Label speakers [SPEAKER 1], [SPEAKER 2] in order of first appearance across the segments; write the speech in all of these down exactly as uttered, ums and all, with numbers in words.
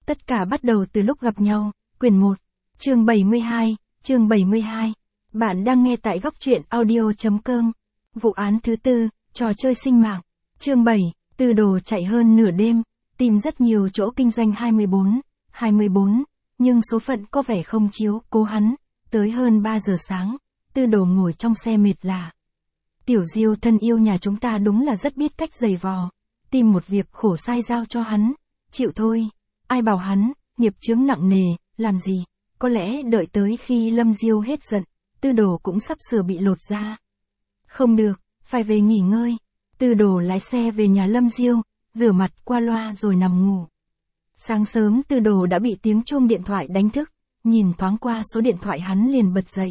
[SPEAKER 1] Tất cả bắt đầu từ lúc gặp nhau, quyển một, chương bảy mươi hai, chương bảy mươi hai. Bạn đang nghe tại góc truyện audio chấm com. Vụ án thứ tư, trò chơi sinh mạng. Chương bảy, Tư Đồ chạy hơn nửa đêm, tìm rất nhiều chỗ kinh doanh hai mươi bốn, hai mươi bốn, nhưng số phận có vẻ không chiếu cố hắn. Tới hơn ba giờ sáng, Tư Đồ ngồi trong xe mệt lả. Tiểu Diêu thân yêu nhà chúng ta đúng là rất biết cách giày vò, tìm một việc khổ sai giao cho hắn, chịu thôi. Ai bảo hắn, nghiệp chướng nặng nề, làm gì, có lẽ đợi tới khi Lâm Diêu hết giận, Tư Đồ cũng sắp sửa bị lột da. Không được, phải về nghỉ ngơi. Tư Đồ lái xe về nhà Lâm Diêu, rửa mặt qua loa rồi nằm ngủ. Sáng sớm Tư Đồ đã bị tiếng chuông điện thoại đánh thức, nhìn thoáng qua số điện thoại hắn liền bật dậy.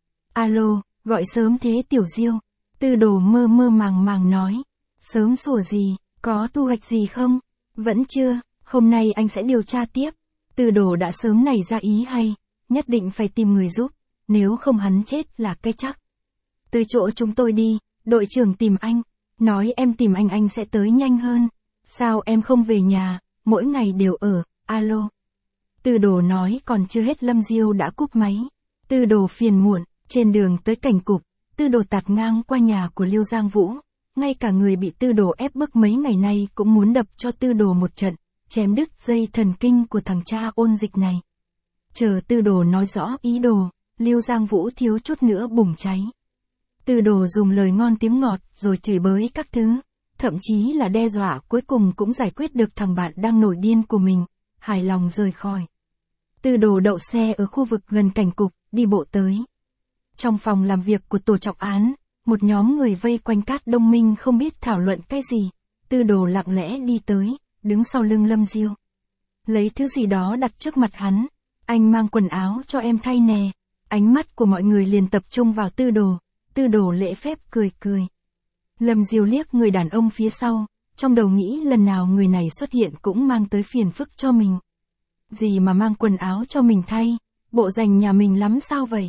[SPEAKER 1] Alo, gọi sớm thế Tiểu Diêu. Tư Đồ mơ mơ màng màng nói. Sớm sủa gì, có thu hoạch gì không? Vẫn chưa, hôm nay anh sẽ điều tra tiếp. Tư Đồ đã sớm nảy ra ý hay, nhất định phải tìm người giúp, nếu không hắn chết là cái chắc. Từ chỗ chúng tôi đi, đội trưởng tìm anh, nói em tìm anh anh sẽ tới nhanh hơn. Sao em không về nhà, mỗi ngày đều ở, alo. Tư Đồ nói còn chưa hết Lâm Diêu đã cúp máy. Tư Đồ phiền muộn, trên đường tới cảnh cục, Tư Đồ tạt ngang qua nhà của Liêu Giang Vũ. Ngay cả người bị Tư Đồ ép bức mấy ngày nay cũng muốn đập cho Tư Đồ một trận, chém đứt dây thần kinh của thằng cha ôn dịch này. Chờ Tư Đồ nói rõ ý đồ, Liêu Giang Vũ thiếu chút nữa bùng cháy. Tư Đồ dùng lời ngon tiếng ngọt rồi chửi bới các thứ, thậm chí là đe dọa, cuối cùng cũng giải quyết được thằng bạn đang nổi điên của mình, hài lòng rời khỏi. Tư Đồ đậu xe ở khu vực gần cảnh cục, đi bộ tới. Trong phòng làm việc của tổ trọng án, một nhóm người vây quanh Cát Đông Minh không biết thảo luận cái gì. Tư Đồ lặng lẽ đi tới, đứng sau lưng Lâm Diêu. Lấy thứ gì đó đặt trước mặt hắn. Anh mang quần áo cho em thay nè. Ánh mắt của mọi người liền tập trung vào Tư Đồ. Tư Đồ lễ phép cười cười. Lâm Diêu liếc người đàn ông phía sau, trong đầu nghĩ lần nào người này xuất hiện cũng mang tới phiền phức cho mình. Gì mà mang quần áo cho mình thay, bộ dành nhà mình lắm sao vậy?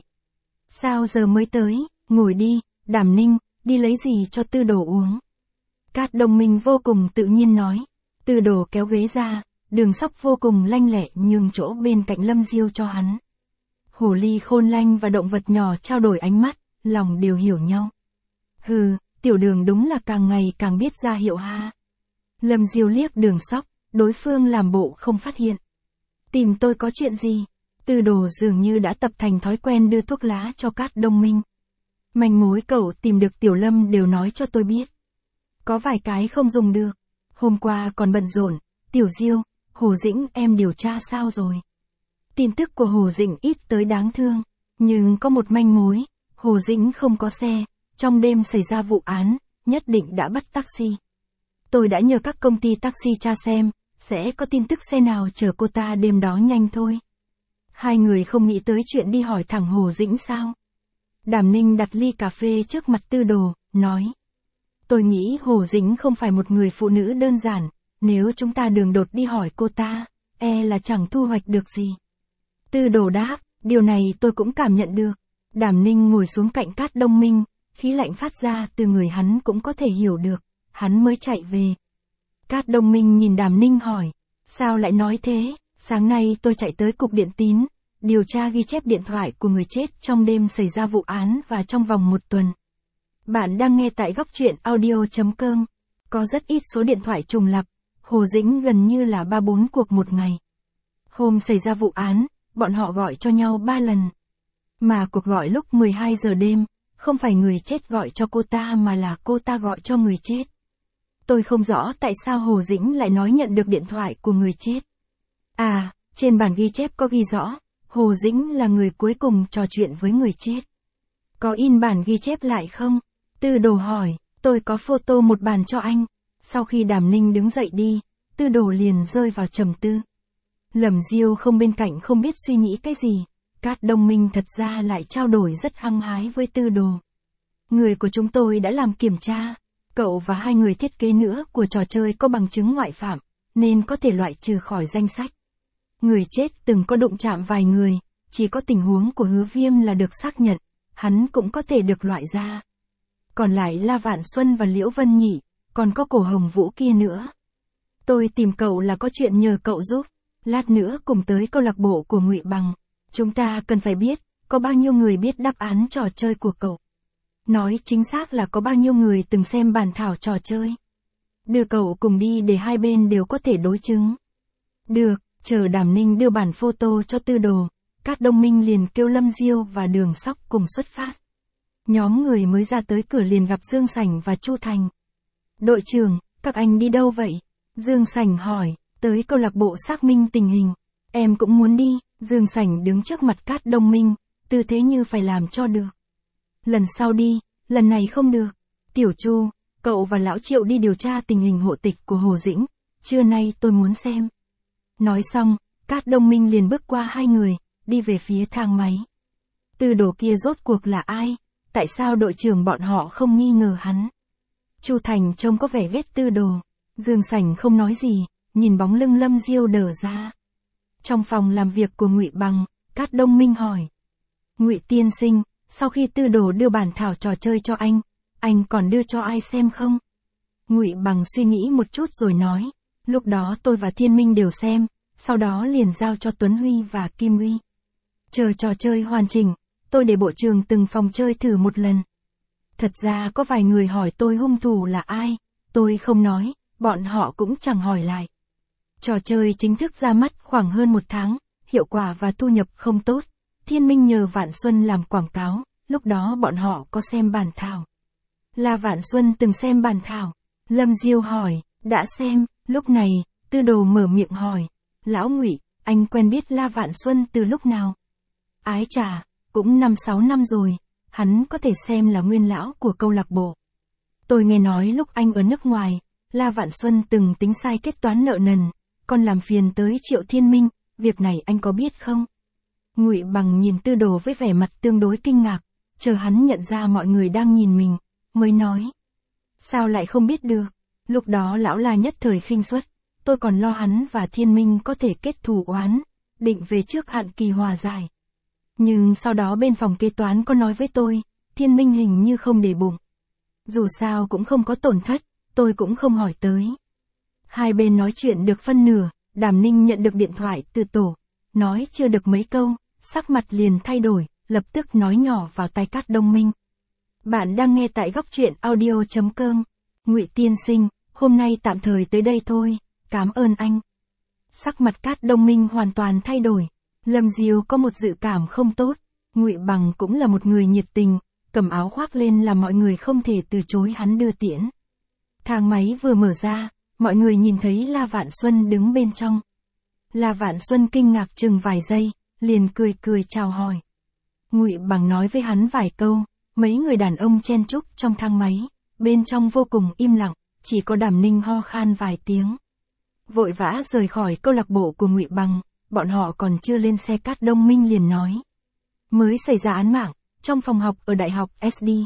[SPEAKER 1] Sao giờ mới tới, ngồi đi, Đàm Ninh, đi lấy gì cho Tư Đồ uống. Cát Đông Minh vô cùng tự nhiên nói. Tư Đồ kéo ghế ra, Đường Sóc vô cùng lanh lẹ nhường chỗ bên cạnh Lâm Diêu cho hắn. Hồ ly khôn lanh và động vật nhỏ trao đổi ánh mắt, lòng đều hiểu nhau. Hừ, Tiểu Đường đúng là càng ngày càng biết ra hiệu ha. Lâm Diêu liếc Đường Sóc, đối phương làm bộ không phát hiện. Tìm tôi có chuyện gì? Tư Đồ dường như đã tập thành thói quen đưa thuốc lá cho Cát Đông Minh. Manh mối cậu tìm được Tiểu Lâm đều nói cho tôi biết. Có vài cái không dùng được. Hôm qua còn bận rộn. Tiểu Diêu, Hồ Dĩnh em điều tra sao rồi? Tin tức của Hồ Dĩnh ít tới đáng thương. Nhưng có một manh mối. Hồ Dĩnh không có xe. Trong đêm xảy ra vụ án, nhất định đã bắt taxi. Tôi đã nhờ các công ty taxi tra xem, sẽ có tin tức xe nào chở cô ta đêm đó nhanh thôi. Hai người không nghĩ tới chuyện đi hỏi thẳng Hồ Dĩnh sao? Đàm Ninh đặt ly cà phê trước mặt Tư Đồ, nói. Tôi nghĩ Hồ Dĩnh không phải một người phụ nữ đơn giản, nếu chúng ta đường đột đi hỏi cô ta, e là chẳng thu hoạch được gì. Tư Đồ đáp, điều này tôi cũng cảm nhận được. Đàm Ninh ngồi xuống cạnh Cát Đông Minh, khí lạnh phát ra từ người hắn cũng có thể hiểu được, hắn mới chạy về. Cát Đông Minh nhìn Đàm Ninh hỏi, sao lại nói thế? Sáng nay tôi chạy tới cục điện tín, điều tra ghi chép điện thoại của người chết trong đêm xảy ra vụ án và trong vòng một tuần. Bạn đang nghe tại góc truyện audio chấm com. Có rất ít số điện thoại trùng lặp, Hồ Dĩnh gần như là ba bốn cuộc một ngày. Hôm xảy ra vụ án, bọn họ gọi cho nhau ba lần. Mà cuộc gọi lúc mười hai giờ đêm, không phải người chết gọi cho cô ta mà là cô ta gọi cho người chết. Tôi không rõ tại sao Hồ Dĩnh lại nói nhận được điện thoại của người chết. À, trên bản ghi chép có ghi rõ, Hồ Dĩnh là người cuối cùng trò chuyện với người chết. Có in bản ghi chép lại không? Tư Đồ hỏi, tôi có photo một bản cho anh. Sau khi Đàm Ninh đứng dậy đi, Tư Đồ liền rơi vào trầm tư. Lâm Diêu không bên cạnh không biết suy nghĩ cái gì. Cát Đông Minh thật ra lại trao đổi rất hăng hái với Tư Đồ. Người của chúng tôi đã làm kiểm tra. Cậu và hai người thiết kế nữa của trò chơi có bằng chứng ngoại phạm, nên có thể loại trừ khỏi danh sách. Người chết từng có đụng chạm vài người, chỉ có tình huống của Hứa Viêm là được xác nhận, hắn cũng có thể được loại ra. Còn lại La Vạn Xuân và Liễu Vân Nhị, còn có Cổ Hồng Vũ kia nữa. Tôi tìm cậu là có chuyện nhờ cậu giúp. Lát nữa cùng tới câu lạc bộ của Ngụy Bằng. Chúng ta cần phải biết, có bao nhiêu người biết đáp án trò chơi của cậu. Nói chính xác là có bao nhiêu người từng xem bản thảo trò chơi. Đưa cậu cùng đi để hai bên đều có thể đối chứng. Được, chờ Đàm Ninh đưa bản photo cho Tư Đồ, Cát Đông Minh liền kêu Lâm Diêu và Đường Sóc cùng xuất phát. Nhóm người mới ra tới cửa liền gặp Dương Sảnh và Chu Thành. Đội trưởng, các anh đi đâu vậy? Dương Sảnh hỏi, tới câu lạc bộ xác minh tình hình. Em cũng muốn đi. Dương Sảnh đứng trước mặt Cát Đông Minh, tư thế như phải làm cho được. Lần sau đi, lần này không được. Tiểu Chu, cậu và Lão Triệu đi điều tra tình hình hộ tịch của Hồ Dĩnh, trưa nay tôi muốn xem. Nói xong, Cát Đông Minh liền bước qua hai người, đi về phía thang máy. Tư Đồ kia rốt cuộc là ai? Tại sao đội trưởng bọn họ không nghi ngờ hắn? Chu Thành trông có vẻ ghét Tư Đồ. Dương Sảnh không nói gì, nhìn bóng lưng Lâm Diêu đờ ra. Trong phòng làm việc của Ngụy Bằng, Cát Đông Minh hỏi. Ngụy tiên sinh, sau khi Tư Đồ đưa bản thảo trò chơi cho anh, anh còn đưa cho ai xem không? Ngụy Bằng suy nghĩ một chút rồi nói. Lúc đó tôi và Thiên Minh đều xem, sau đó liền giao cho Tuấn Huy và Kim Huy. Chờ trò chơi hoàn chỉnh, tôi để bộ trường từng phòng chơi thử một lần. Thật ra có vài người hỏi tôi hung thủ là ai, tôi không nói, bọn họ cũng chẳng hỏi lại. Trò chơi chính thức ra mắt khoảng hơn một tháng, hiệu quả và thu nhập không tốt. Thiên Minh nhờ Vạn Xuân làm quảng cáo, lúc đó bọn họ có xem bản thảo. Là Vạn Xuân từng xem bản thảo. Lâm Diêu hỏi, đã xem, lúc này, Tư Đồ mở miệng hỏi. Lão Ngụy, anh quen biết La Vạn Xuân từ lúc nào? Ái chà, cũng năm sáu năm rồi, hắn có thể xem là nguyên lão của câu lạc bộ. Tôi nghe nói lúc anh ở nước ngoài, La Vạn Xuân từng tính sai kết toán nợ nần, còn làm phiền tới Triệu Thiên Minh, việc này anh có biết không? Ngụy Bằng nhìn Tư Đồ với vẻ mặt tương đối kinh ngạc, chờ hắn nhận ra mọi người đang nhìn mình, mới nói. Sao lại không biết được? Lúc đó lão La nhất thời khinh suất, tôi còn lo hắn và Thiên Minh có thể kết thù oán, định về trước hạn kỳ hòa giải. Nhưng sau đó bên phòng kế toán có nói với tôi, Thiên Minh hình như không để bụng. Dù sao cũng không có tổn thất, tôi cũng không hỏi tới. Hai bên nói chuyện được phân nửa, Đàm Ninh nhận được điện thoại từ tổ, nói chưa được mấy câu, sắc mặt liền thay đổi, lập tức nói nhỏ vào tai Cát Đông Minh. Bạn đang nghe tại góc truyện audio chấm com. Ngụy tiên sinh, hôm nay tạm thời tới đây thôi, cảm ơn anh. Sắc mặt Cát Đông Minh hoàn toàn thay đổi. Lâm Diêu có một dự cảm không tốt, Ngụy Bằng cũng là một người nhiệt tình, cầm áo khoác lên là mọi người không thể từ chối hắn đưa tiễn. Thang máy vừa mở ra, mọi người nhìn thấy La Vạn Xuân đứng bên trong. La Vạn Xuân kinh ngạc chừng vài giây, liền cười cười chào hỏi. Ngụy Bằng nói với hắn vài câu, mấy người đàn ông chen chúc trong thang máy, bên trong vô cùng im lặng, chỉ có Đàm Ninh ho khan vài tiếng. Vội vã rời khỏi câu lạc bộ của Ngụy Bằng, bọn họ còn chưa lên xe Cát Đông Minh liền nói. Mới xảy ra án mạng, trong phòng học ở Đại học ét đê.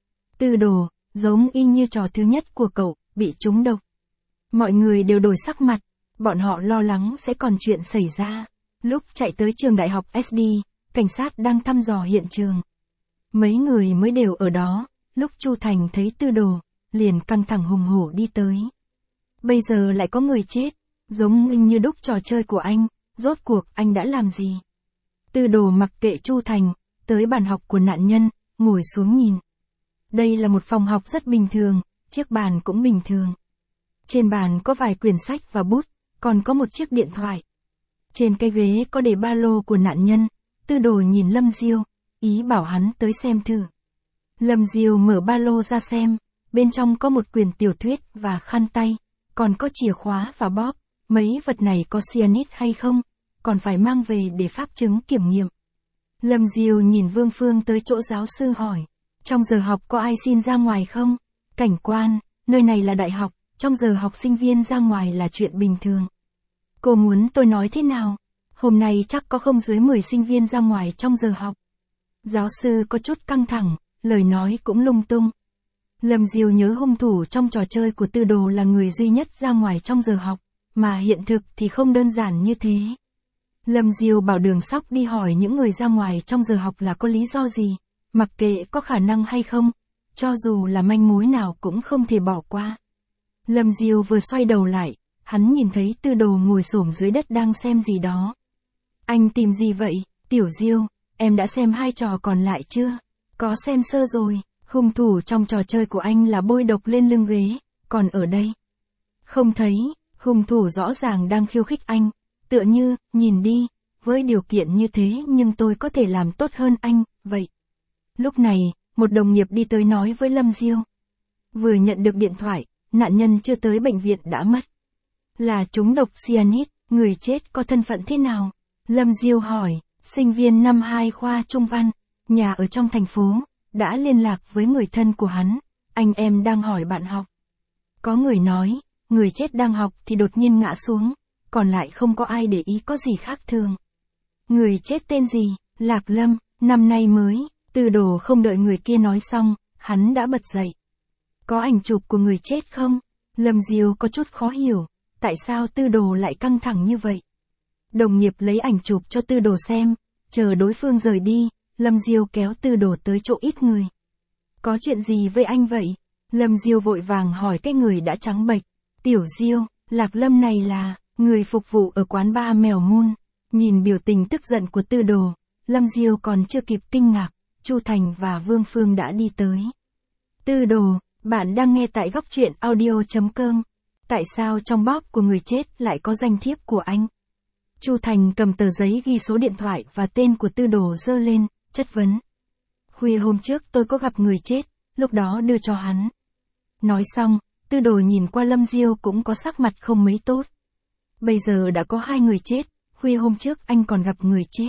[SPEAKER 1] Tư Đồ, giống y như trò thứ nhất của cậu, bị trúng độc. Mọi người đều đổi sắc mặt, bọn họ lo lắng sẽ còn chuyện xảy ra. Lúc chạy tới trường Đại học ét đê, cảnh sát đang thăm dò hiện trường. Mấy người mới đều ở đó, lúc Chu Thành thấy Tư Đồ, liền căng thẳng hùng hổ đi tới. Bây giờ lại có người chết, giống như đúc trò chơi của anh, rốt cuộc anh đã làm gì? Tư Đồ mặc kệ Chu Thành, tới bàn học của nạn nhân, ngồi xuống nhìn. Đây là một phòng học rất bình thường, chiếc bàn cũng bình thường. Trên bàn có vài quyển sách và bút, còn có một chiếc điện thoại. Trên cái ghế có để ba lô của nạn nhân, Tư Đồ nhìn Lâm Diêu, ý bảo hắn tới xem thử. Lâm Diêu mở ba lô ra xem, bên trong có một quyển tiểu thuyết và khăn tay, còn có chìa khóa và bóp, mấy vật này có cyanide hay không, còn phải mang về để pháp chứng kiểm nghiệm. Lâm Diêu nhìn Vương Phương tới chỗ giáo sư hỏi, trong giờ học có ai xin ra ngoài không? Cảnh quan, nơi này là đại học, trong giờ học sinh viên ra ngoài là chuyện bình thường. Cô muốn tôi nói thế nào? Hôm nay chắc có không dưới mười sinh viên ra ngoài trong giờ học. Giáo sư có chút căng thẳng, lời nói cũng lung tung. Lâm Diêu nhớ hung thủ trong trò chơi của Tư Đồ là người duy nhất ra ngoài trong giờ học, mà hiện thực thì không đơn giản như thế. Lâm Diêu bảo Đường Sóc đi hỏi những người ra ngoài trong giờ học là có lý do gì, mặc kệ có khả năng hay không, cho dù là manh mối nào cũng không thể bỏ qua. Lâm Diêu vừa xoay đầu lại, hắn nhìn thấy Tư Đồ ngồi xổm dưới đất đang xem gì đó. Anh tìm gì vậy, Tiểu Diêu, em đã xem hai trò còn lại chưa? Có xem sơ rồi, hung thủ trong trò chơi của anh là bôi độc lên lưng ghế, còn ở đây. Không thấy, hung thủ rõ ràng đang khiêu khích anh, tựa như, nhìn đi, với điều kiện như thế nhưng tôi có thể làm tốt hơn anh, vậy. Lúc này, một đồng nghiệp đi tới nói với Lâm Diêu. Vừa nhận được điện thoại, nạn nhân chưa tới bệnh viện đã mất. Là trúng độc cyanide, người chết có thân phận thế nào? Lâm Diêu hỏi, sinh viên năm hai khoa Trung Văn, nhà ở trong thành phố, đã liên lạc với người thân của hắn, anh em đang hỏi bạn học. Có người nói, người chết đang học thì đột nhiên ngã xuống, còn lại không có ai để ý có gì khác thường. Người chết tên gì? Lạc Lâm, năm nay mới. Tư Đồ không đợi người kia nói xong, hắn đã bật dậy. Có ảnh chụp của người chết không? Lâm Diêu có chút khó hiểu, tại sao Tư Đồ lại căng thẳng như vậy? Đồng nghiệp lấy ảnh chụp cho Tư Đồ xem, chờ đối phương rời đi, Lâm Diêu kéo Tư Đồ tới chỗ ít người. Có chuyện gì với anh vậy? Lâm Diêu vội vàng hỏi cái người đã trắng bệch. Tiểu Diêu, Lạc Lâm này là người phục vụ ở quán bar Mèo Mun. Nhìn biểu tình tức giận của Tư Đồ, Lâm Diêu còn chưa kịp kinh ngạc, Chu Thành và Vương Phương đã đi tới. Tư Đồ, bạn đang nghe tại góc truyện audio chấm com. Tại sao trong bóp của người chết lại có danh thiếp của anh? Chu Thành cầm tờ giấy ghi số điện thoại và tên của Tư Đồ giơ lên, chất vấn. Khuya hôm trước tôi có gặp người chết, lúc đó đưa cho hắn. Nói xong, Tư Đồ nhìn qua Lâm Diêu cũng có sắc mặt không mấy tốt. Bây giờ đã có hai người chết, khuya hôm trước anh còn gặp người chết.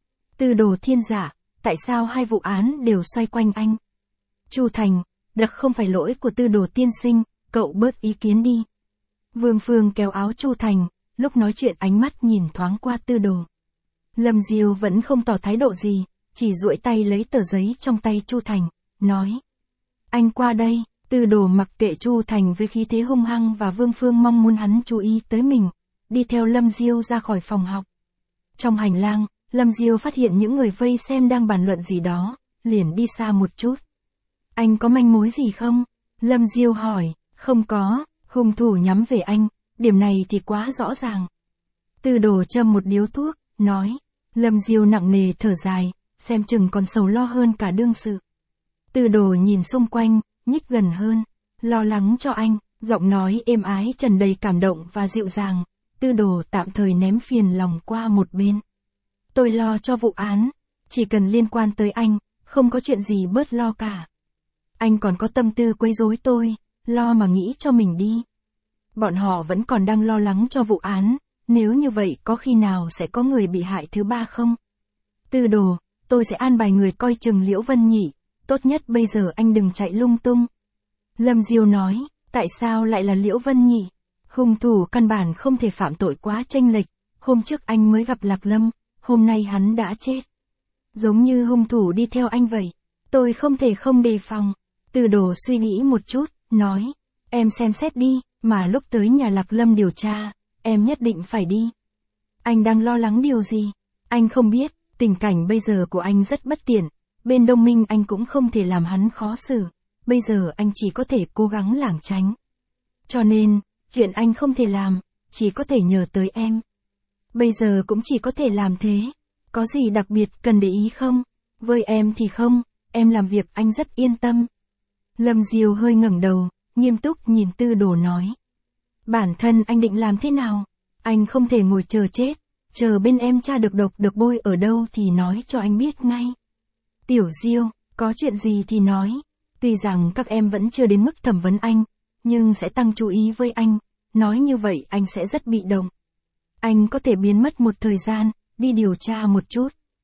[SPEAKER 1] Tư Đồ thiên giả, tại sao hai vụ án đều xoay quanh anh? Chu Thành, đặc không phải lỗi của Tư Đồ tiên sinh, cậu bớt ý kiến đi. Vương Phương kéo áo Chu Thành, lúc nói chuyện ánh mắt nhìn thoáng qua Tư Đồ. Lâm Diêu vẫn không tỏ thái độ gì, chỉ duỗi tay lấy tờ giấy trong tay Chu Thành, nói. Anh qua đây. Tư Đồ mặc kệ Chu Thành với khí thế hung hăng và Vương Phương mong muốn hắn chú ý tới mình, đi theo Lâm Diêu ra khỏi phòng học. Trong hành lang, Lâm Diêu phát hiện những người vây xem đang bàn luận gì đó, liền đi xa một chút. Anh có manh mối gì không? Lâm Diêu hỏi, không có, hung thủ nhắm về anh, điểm này thì quá rõ ràng. Tư Đồ châm một điếu thuốc, nói, Lâm Diêu nặng nề thở dài, xem chừng còn sầu lo hơn cả đương sự. Tư Đồ nhìn xung quanh, nhích gần hơn, lo lắng cho anh, giọng nói êm ái tràn đầy cảm động và dịu dàng. Tư Đồ tạm thời ném phiền lòng qua một bên. Tôi lo cho vụ án, chỉ cần liên quan tới anh, không có chuyện gì bớt lo cả. Anh còn có tâm tư quấy rối tôi, lo mà nghĩ cho mình đi. Bọn họ vẫn còn đang lo lắng cho vụ án, nếu như vậy có khi nào sẽ có người bị hại thứ ba không? Tư Đồ, tôi sẽ an bài người coi chừng Liễu Vân Nhị, tốt nhất bây giờ anh đừng chạy lung tung. Lâm Diêu nói, tại sao lại là Liễu Vân Nhị? Hung thủ căn bản không thể phạm tội quá chênh lệch, hôm trước anh mới gặp Lạc Lâm, hôm nay hắn đã chết. Giống như hung thủ đi theo anh vậy, tôi không thể không đề phòng. Tư Đồ suy nghĩ một chút, nói, em xem xét đi, mà lúc tới nhà Lạc Lâm điều tra, em nhất định phải đi. Anh đang lo lắng điều gì? Anh không biết, tình cảnh bây giờ của anh rất bất tiện, bên Đông Minh anh cũng không thể làm hắn khó xử, bây giờ anh chỉ có thể cố gắng lảng tránh. Cho nên, chuyện anh không thể làm, chỉ có thể nhờ tới em. Bây giờ cũng chỉ có thể làm thế, có gì đặc biệt cần để ý không? Với em thì không, em làm việc anh rất yên tâm. Lâm Diêu hơi ngẩng đầu, nghiêm túc nhìn Tư Đồ nói. Bản thân anh định làm thế nào? Anh không thể ngồi chờ chết, chờ bên em tra được độc được bôi ở đâu thì nói cho anh biết ngay. Tiểu Diêu, có chuyện gì thì nói. Tuy rằng các em vẫn chưa đến mức thẩm vấn anh, nhưng sẽ tăng chú ý với anh, nói như vậy anh sẽ rất bị động. Anh có thể biến mất một thời gian, đi điều tra một chút.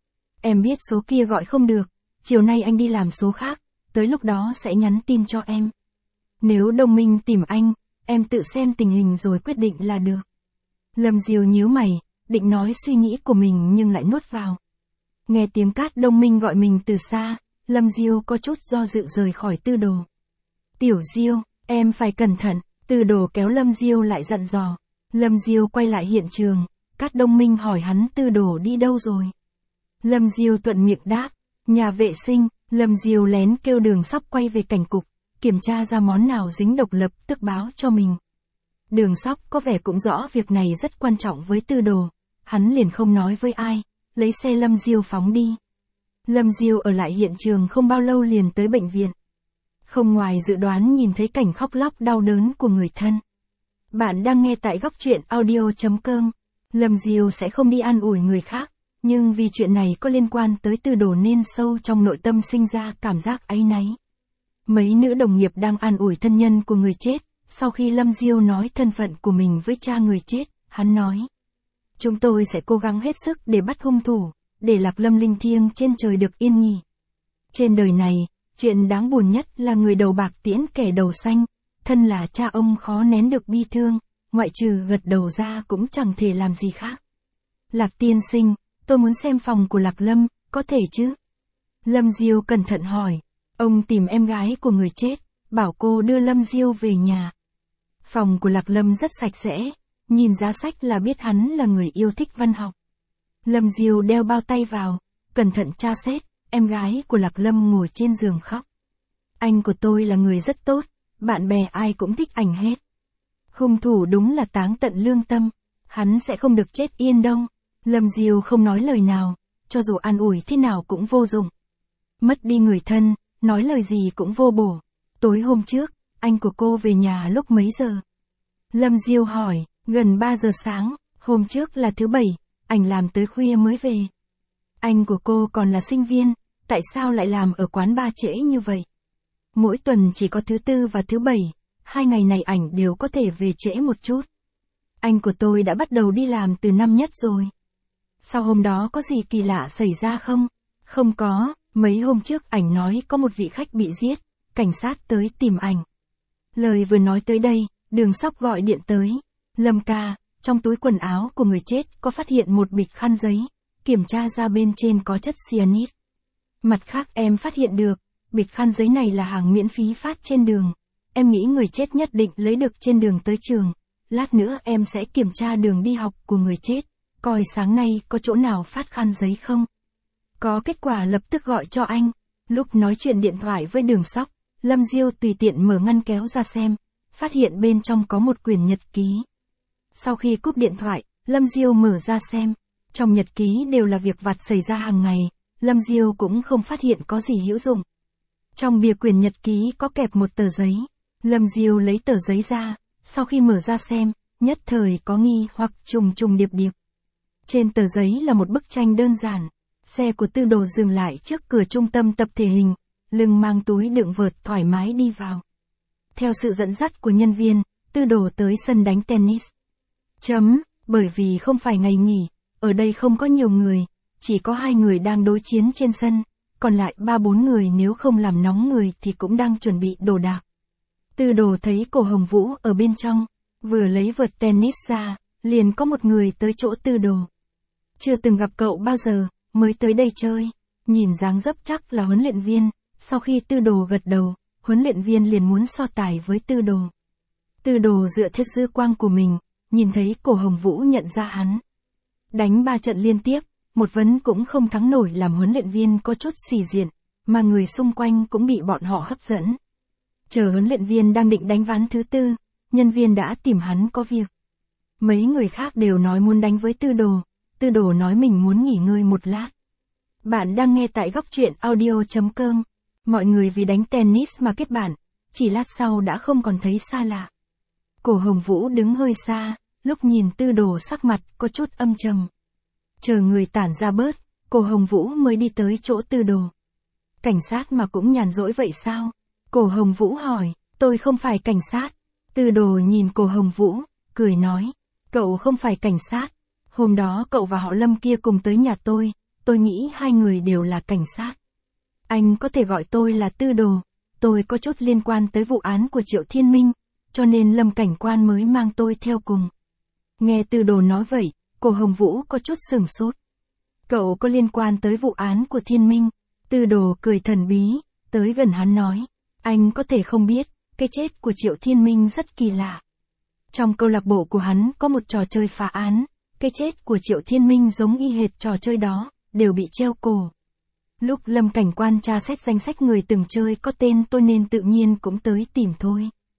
[SPEAKER 1] Em biết số kia gọi không được, chiều nay anh đi làm số khác, tới lúc đó sẽ nhắn tin cho em. Nếu Đông Minh tìm anh, em tự xem tình hình rồi quyết định là được. Lâm Diêu nhíu mày, định nói suy nghĩ của mình nhưng lại nuốt vào. Nghe tiếng Cát Đông Minh gọi mình từ xa, Lâm Diêu có chút do dự rời khỏi Tư Đồ. Tiểu Diêu, em phải cẩn thận, Tư Đồ kéo Lâm Diêu lại dặn dò. Lâm Diêu quay lại hiện trường, Cát Đông Minh hỏi hắn Tư Đồ đi đâu rồi. Lâm Diêu thuận miệng đáp, nhà vệ sinh. Lâm Diêu lén kêu Đường Sóc quay về cảnh cục, kiểm tra ra món nào dính độc lập tức báo cho mình. Đường Sóc có vẻ cũng rõ việc này rất quan trọng với Tư Đồ. Hắn liền không nói với ai, lấy xe Lâm Diêu phóng đi. Lâm Diêu ở lại hiện trường không bao lâu liền tới bệnh viện. Không ngoài dự đoán nhìn thấy cảnh khóc lóc đau đớn của người thân. Bạn đang nghe tại góc truyện audio chấm com. Lâm Diêu sẽ không đi an ủi người khác, nhưng vì chuyện này có liên quan tới Tư Đồ nên sâu trong nội tâm sinh ra cảm giác áy náy. Mấy nữ đồng nghiệp đang an ủi thân nhân của người chết, sau khi Lâm Diêu nói thân phận của mình với cha người chết, hắn nói. Chúng tôi sẽ cố gắng hết sức để bắt hung thủ, để Lạc Lâm linh thiêng trên trời được yên nghỉ. Trên đời này, chuyện đáng buồn nhất là người đầu bạc tiễn kẻ đầu xanh, thân là cha ông khó nén được bi thương, ngoại trừ gật đầu ra cũng chẳng thể làm gì khác. Lạc tiên sinh, tôi muốn xem phòng của Lạc Lâm, có thể chứ? Lâm Diêu cẩn thận hỏi. Ông tìm em gái của người chết, bảo cô đưa Lâm Diêu về nhà. Phòng của Lạc Lâm rất sạch sẽ, nhìn giá sách là biết hắn là người yêu thích văn học. Lâm Diêu đeo bao tay vào, cẩn thận tra xét, em gái của Lạc Lâm ngồi trên giường khóc. Anh của tôi là người rất tốt, bạn bè ai cũng thích ảnh hết. Hung thủ đúng là táng tận lương tâm, hắn sẽ không được chết yên đâu. Lâm Diêu không nói lời nào, cho dù an ủi thế nào cũng vô dụng. Mất đi người thân, nói lời gì cũng vô bổ. Tối hôm trước, anh của cô về nhà lúc mấy giờ? Lâm Diêu hỏi, gần ba giờ sáng, hôm trước là thứ bảy, ảnh làm tới khuya mới về. Anh của cô còn là sinh viên, tại sao lại làm ở quán bar trễ như vậy? Mỗi tuần chỉ có thứ tư và thứ bảy, hai ngày này ảnh đều có thể về trễ một chút. Anh của tôi đã bắt đầu đi làm từ năm nhất rồi. Sau hôm đó có gì kỳ lạ xảy ra không? Không có, mấy hôm trước ảnh nói có một vị khách bị giết, cảnh sát tới tìm ảnh. Lời vừa nói tới đây, Đường Sóc gọi điện tới. Lâm ca, trong túi quần áo của người chết có phát hiện một bịch khăn giấy, kiểm tra ra bên trên có chất cyanide. Mặt khác em phát hiện được, bịch khăn giấy này là hàng miễn phí phát trên đường. Em nghĩ người chết nhất định lấy được trên đường tới trường. Lát nữa em sẽ kiểm tra đường đi học của người chết, coi sáng nay có chỗ nào phát khăn giấy không. Có kết quả lập tức gọi cho anh. Lúc nói chuyện điện thoại với Đường Sóc, Lâm Diêu tùy tiện mở ngăn kéo ra xem, phát hiện bên trong có một quyển nhật ký. Sau khi cúp điện thoại, Lâm Diêu mở ra xem, trong nhật ký đều là việc vặt xảy ra hàng ngày, Lâm Diêu cũng không phát hiện có gì hữu dụng. Trong bìa quyển nhật ký có kẹp một tờ giấy, Lâm Diêu lấy tờ giấy ra, sau khi mở ra xem, nhất thời có nghi hoặc trùng trùng điệp điệp. Trên tờ giấy là một bức tranh đơn giản, xe của Tư Đồ dừng lại trước cửa trung tâm tập thể hình, lưng mang túi đựng vợt thoải mái đi vào. Theo sự dẫn dắt của nhân viên, Tư Đồ tới sân đánh tennis. Chấm, bởi vì không phải ngày nghỉ, ở đây không có nhiều người, chỉ có hai người đang đối chiến trên sân, còn lại ba bốn người nếu không làm nóng người thì cũng đang chuẩn bị đồ đạc. Tư Đồ thấy Cổ Hồng Vũ ở bên trong, vừa lấy vợt tennis ra, liền có một người tới chỗ Tư Đồ. Chưa từng gặp cậu bao giờ, mới tới đây chơi, nhìn dáng dấp chắc là huấn luyện viên. Sau khi Tư Đồ gật đầu, huấn luyện viên liền muốn so tài với Tư Đồ. Tư Đồ dựa theo dư quang của mình, nhìn thấy Cổ Hồng Vũ nhận ra hắn. Đánh ba trận liên tiếp, một vấn cũng không thắng nổi làm huấn luyện viên có chút xì diện, mà người xung quanh cũng bị bọn họ hấp dẫn. Chờ huấn luyện viên đang định đánh ván thứ tư, nhân viên đã tìm hắn có việc. Mấy người khác đều nói muốn đánh với Tư Đồ, Tư Đồ nói mình muốn nghỉ ngơi một lát. Bạn đang nghe tại góc truyện audio chấm com. Mọi người vì đánh tennis mà kết bạn, chỉ lát sau đã không còn thấy xa lạ. Cổ Hồng Vũ đứng hơi xa, lúc nhìn Tư Đồ sắc mặt có chút âm trầm. Chờ người tản ra bớt, Cổ Hồng Vũ mới đi tới chỗ Tư Đồ. Cảnh sát mà cũng nhàn rỗi vậy sao? Cổ Hồng Vũ hỏi, tôi không phải cảnh sát. Tư Đồ nhìn Cổ Hồng Vũ, cười nói, cậu không phải cảnh sát. Hôm đó cậu và họ Lâm kia cùng tới nhà tôi, tôi nghĩ hai người đều là cảnh sát. Anh có thể gọi tôi là Tư Đồ, tôi có chút liên quan tới vụ án của Triệu Thiên Minh, cho nên Lâm cảnh quan mới mang tôi theo cùng. Nghe Tư Đồ nói vậy, Cổ Hồng Vũ có chút sửng sốt. Cậu có liên quan tới vụ án của Thiên Minh? Tư Đồ cười thần bí, tới gần hắn nói, anh có thể không biết, cái chết của Triệu Thiên Minh rất kỳ lạ. Trong câu lạc bộ của hắn có một trò chơi phá án, cái chết của Triệu Thiên Minh giống y hệt trò chơi đó, đều bị treo cổ. Lúc Lâm cảnh quan tra xét danh sách người từng chơi có tên tôi nên tự nhiên cũng tới tìm thôi.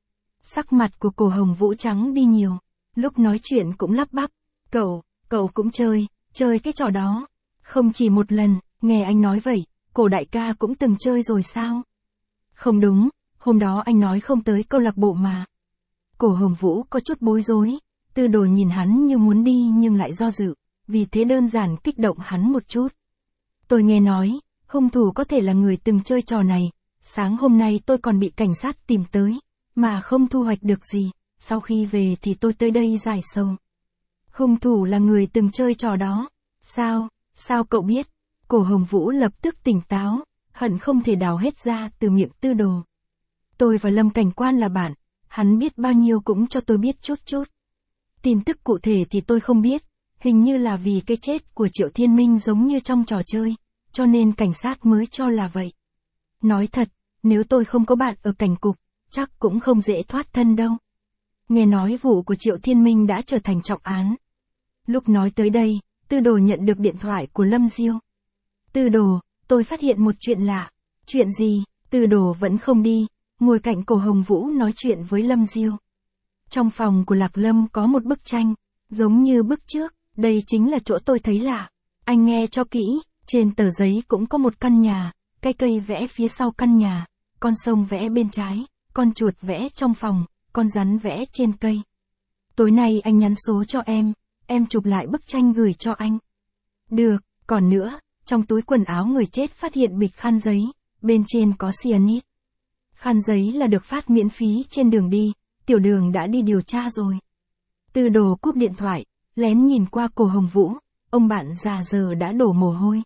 [SPEAKER 1] Sắc mặt của cổ Hồng Vũ trắng đi nhiều. Lúc nói chuyện cũng lắp bắp. Cậu, cậu cũng chơi, chơi cái trò đó. Không chỉ một lần, nghe anh nói vậy, cổ đại ca cũng từng chơi rồi sao? Không đúng, hôm đó anh nói không tới câu lạc bộ mà. Cổ Hồng Vũ có chút bối rối. Tư Đồ nhìn hắn như muốn đi nhưng lại do dự, vì thế đơn giản kích động hắn một chút. Tôi nghe nói, hung thủ có thể là người từng chơi trò này, sáng hôm nay tôi còn bị cảnh sát tìm tới, mà không thu hoạch được gì, sau khi về thì tôi tới đây giải sầu. Hung thủ là người từng chơi trò đó, sao, sao cậu biết? Cổ Hồng Vũ lập tức tỉnh táo, hận không thể đào hết ra từ miệng Tư Đồ. Tôi và Lâm Cảnh Quan là bạn, hắn biết bao nhiêu cũng cho tôi biết chút chút. Tin tức cụ thể thì tôi không biết, hình như là vì cái chết của Triệu Thiên Minh giống như trong trò chơi, cho nên cảnh sát mới cho là vậy. Nói thật, nếu tôi không có bạn ở cảnh cục, chắc cũng không dễ thoát thân đâu. Nghe nói vụ của Triệu Thiên Minh đã trở thành trọng án. Lúc nói tới đây, Tư Đồ nhận được điện thoại của Lâm Diêu. Tư Đồ, tôi phát hiện một chuyện lạ. Chuyện gì? Tư Đồ vẫn không đi, ngồi cạnh cổ Hồng Vũ nói chuyện với Lâm Diêu. Trong phòng của Lạc Lâm có một bức tranh, giống như bức trước, đây chính là chỗ tôi thấy lạ. Anh nghe cho kỹ, trên tờ giấy cũng có một căn nhà, cái cây vẽ phía sau căn nhà, con sông vẽ bên trái, con chuột vẽ trong phòng, con rắn vẽ trên cây. Tối nay anh nhắn số cho em, em chụp lại bức tranh gửi cho anh. Được, còn nữa, trong túi quần áo người chết phát hiện bịch khăn giấy, bên trên có cyanide. Khăn giấy là được phát miễn phí trên đường đi, Tiểu Đường đã đi điều tra rồi. Tư Đồ cúp điện thoại, lén nhìn qua cổ Hồng Vũ, ông bạn già giờ đã đổ mồ hôi.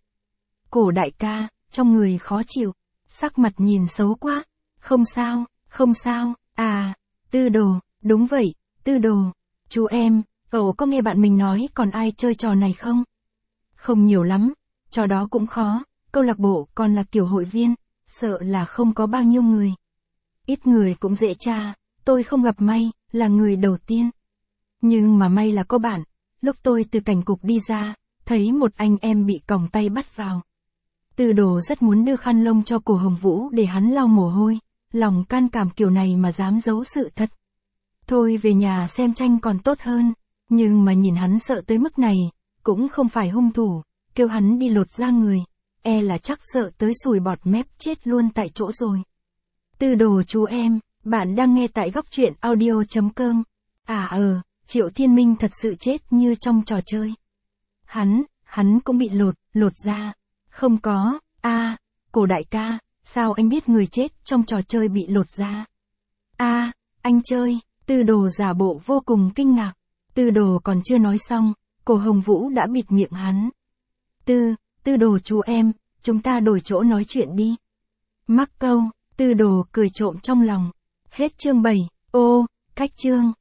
[SPEAKER 1] Cổ đại ca, trong người khó chịu, sắc mặt nhìn xấu quá. Không sao, không sao, à, Tư Đồ, đúng vậy, Tư Đồ, chú em, cậu có nghe bạn mình nói còn ai chơi trò này không? Không nhiều lắm, trò đó cũng khó, câu lạc bộ còn là kiểu hội viên, sợ là không có bao nhiêu người. Ít người cũng dễ tra, tôi không gặp may, là người đầu tiên. Nhưng mà may là có bạn, lúc tôi từ cảnh cục đi ra, thấy một anh em bị còng tay bắt vào. Tư Đồ rất muốn đưa khăn lông cho cổ Hồng Vũ để hắn lau mồ hôi, lòng can cảm kiểu này mà dám giấu sự thật. Thôi về nhà xem tranh còn tốt hơn, nhưng mà nhìn hắn sợ tới mức này, cũng không phải hung thủ, kêu hắn đi lột da người, e là chắc sợ tới sùi bọt mép chết luôn tại chỗ rồi. Tư Đồ chú em, bạn đang nghe tại góc truyện audio chấm com. À ờ, Triệu Thiên Minh thật sự chết như trong trò chơi. Hắn, hắn cũng bị lột, lột da. Không có, a à, cổ đại ca, sao anh biết người chết trong trò chơi bị lột da? A à, anh chơi, Tư Đồ giả bộ vô cùng kinh ngạc. Tư Đồ còn chưa nói xong, cổ Hồng Vũ đã bịt miệng hắn. Tư, Tư Đồ chú em, chúng ta đổi chỗ nói chuyện đi. Mắc câu, Tư Đồ cười trộm trong lòng. Hết chương bảy, ô, cách chương.